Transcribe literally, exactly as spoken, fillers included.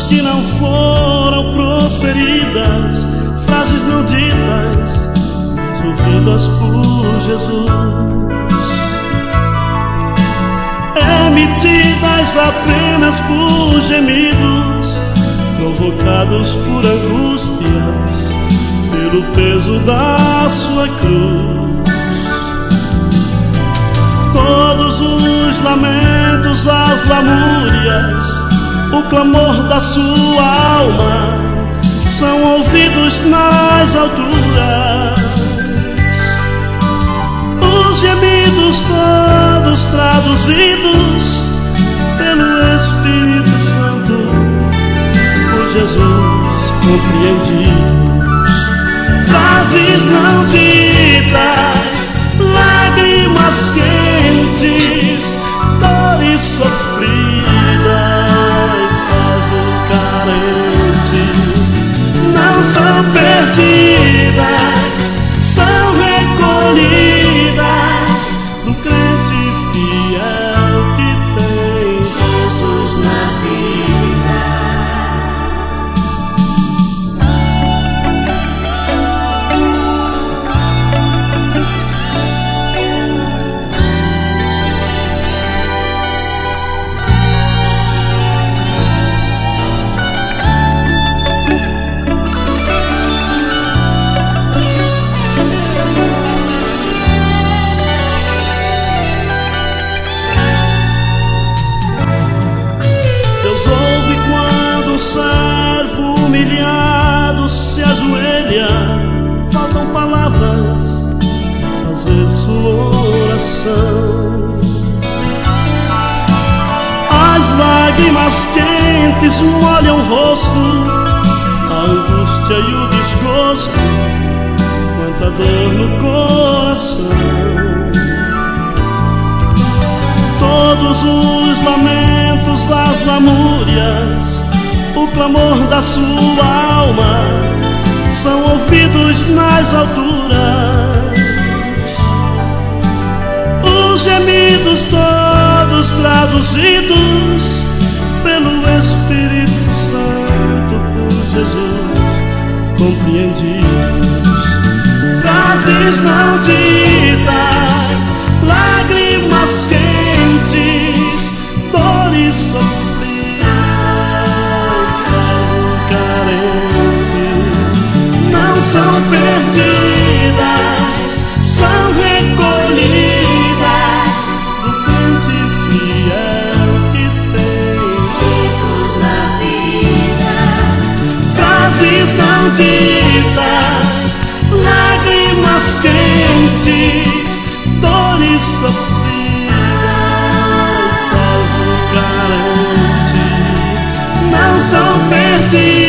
que não foram proferidas, frases não ditas, mas ouvidas por Jesus, emitidas apenas por gemidos, provocados por angústias, pelo peso da sua cruz. Todos os lamentos, as lamúrias, o clamor da sua alma são ouvidos nas alturas. Os gemidos todos traduzidos pelo Espírito Santo, por Jesus compreendidos. Frases não ditas, lágrimas quentes, dores sofridas, salvo carente, não são perdidas, são recolhidas do crente fiel que tem Jesus na vida. O servo humilhado se ajoelha, faltam palavras para fazer sua oração. As lágrimas quentes molham o rosto, a angústia e o desgosto, quanta dor no coração. Todos os lamentos, as lamúrias, o clamor da sua alma são ouvidos nas alturas. Os gemidos todos traduzidos pelo Espírito Santo, por Jesus compreendidos. Frases não ditas, lágrimas quentes, dores sofridas, não são perdidas, são recolhidas do crente fiel que tem Jesus na vida. Frases não ditas, lágrimas quentes, dores sofridas, salvo carente, não são perdidas,